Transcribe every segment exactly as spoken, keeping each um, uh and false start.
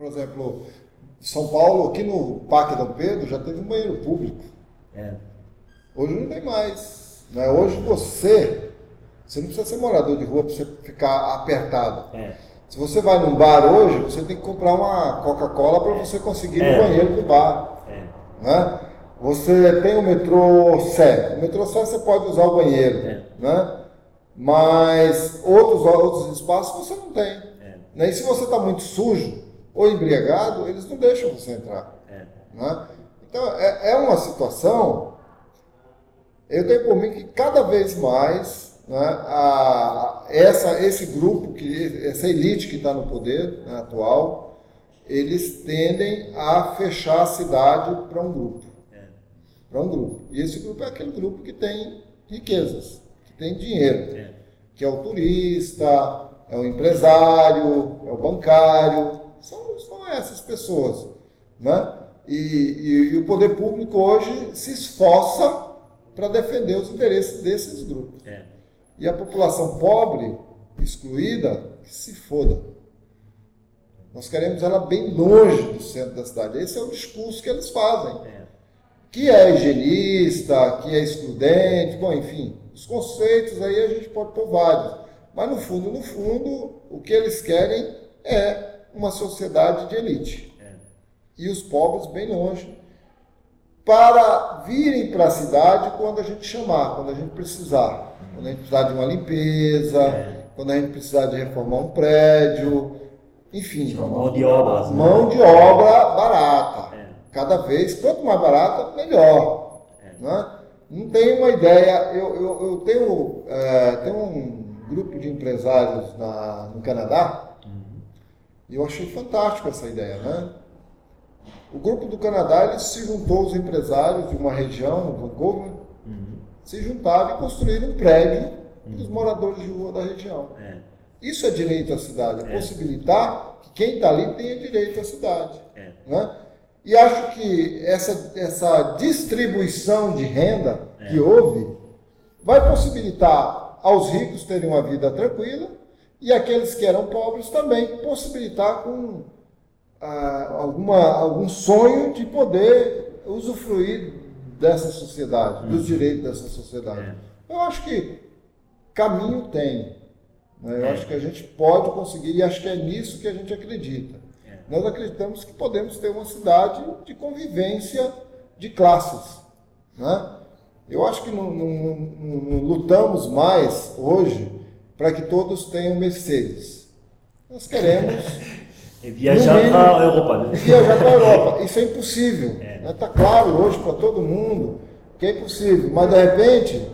Por exemplo, São Paulo, aqui no Parque Dom Pedro, já teve um banheiro público. É. Hoje não tem mais. Né? Hoje você, você não precisa ser morador de rua para você ficar apertado. É. Se você vai num bar hoje, você tem que comprar uma Coca-Cola para você conseguir ir É. no banheiro do bar. É. Né? Você tem o metrô Sé. O metrô Sé você pode usar o banheiro. É. Né? Mas outros, outros espaços você não tem. É. Né? E se você está muito sujo ou embriagado, eles não deixam você entrar. É. Né? Então, é, é uma situação, eu tenho por mim que cada vez mais, né, a, essa, esse grupo, que, essa elite que está no poder, né, atual, eles tendem a fechar a cidade para um grupo. É. Para um grupo. E esse grupo é aquele grupo que tem riquezas, que tem dinheiro, É. que é o turista, é o empresário, é o bancário, são, são essas pessoas. Né? E, e, e o poder público hoje se esforça para defender os interesses desses grupos. É. E a população pobre, excluída, que se foda. Nós queremos ela bem longe do centro da cidade. Esse é o discurso que eles fazem. É. Que é higienista, que é excludente, bom, enfim, os conceitos aí a gente pode pôr vários. Mas no fundo, no fundo, o que eles querem é uma sociedade de elite. É. E os pobres bem longe, para virem para a cidade quando a gente chamar, quando a gente precisar. Quando a gente precisar de uma limpeza, É. quando a gente precisar de reformar um prédio, enfim. Mão de obra. Mão de obra barata. É. Cada vez, quanto mais barata, melhor. É. Né? Não tem uma ideia, eu, eu, eu tenho, é, tenho um grupo de empresários na, no Canadá, e eu achei fantástico essa ideia, né? O grupo do Canadá, ele se juntou os empresários de uma região, Vancouver, Uhum. se juntaram e construíram um prédio Uhum. para os moradores de rua da região. É. Isso é direito à cidade, é É. possibilitar que quem está ali tenha direito à cidade. É. Né? E acho que essa, essa distribuição de renda É. que houve vai possibilitar aos ricos terem uma vida tranquila e aqueles que eram pobres também possibilitar com ah, alguma, algum sonho de poder usufruir dessa sociedade, dos direitos dessa sociedade. É. Eu acho que caminho tem. Né? Eu É. acho que a gente pode conseguir e acho que é nisso que a gente acredita. É. Nós acreditamos que podemos ter uma cidade de convivência de classes. Né? Eu acho que não, não, não, não lutamos mais hoje para que todos tenham Mercedes. Nós queremos E viajar no mínimo, para a Europa, né? viajar para a Europa. Isso é impossível. Está É. né? Tá claro hoje para todo mundo que é impossível. Mas, de repente,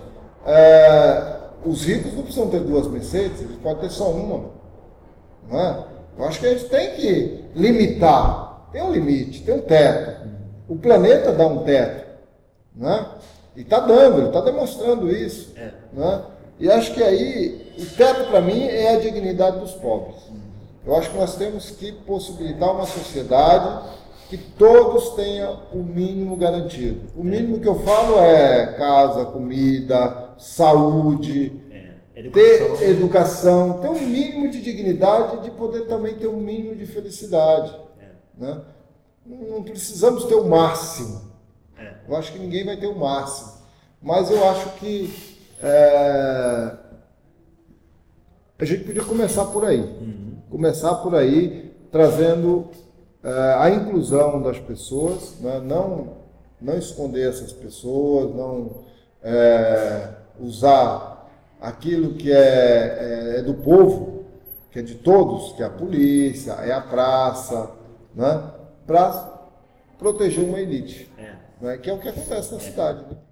é, os ricos não precisam ter duas Mercedes, eles podem ter só uma. Não é? Eu acho que a gente tem que limitar. Tem um limite, tem um teto. O planeta dá um teto. Né? E está dando, ele está demonstrando isso. É. Né? E acho que aí, o teto para mim é a dignidade dos pobres. Eu acho que nós temos que possibilitar uma sociedade que todos tenham o mínimo garantido. O mínimo que eu falo é casa, comida, saúde, É. ter Educação. educação, ter um mínimo de dignidade, de poder também ter um mínimo de felicidade. É. Né? Não precisamos ter o máximo. É. Eu acho que ninguém vai ter o máximo. Mas eu acho que é, a gente podia começar por aí. Uhum. Começar por aí, trazendo é, a inclusão das pessoas, né? não, não esconder essas pessoas, não é, usar aquilo que é, é, é do povo, que é de todos, que é a polícia, é a praça, né? Para proteger uma elite, É. né? Que é o que acontece na cidade. Né?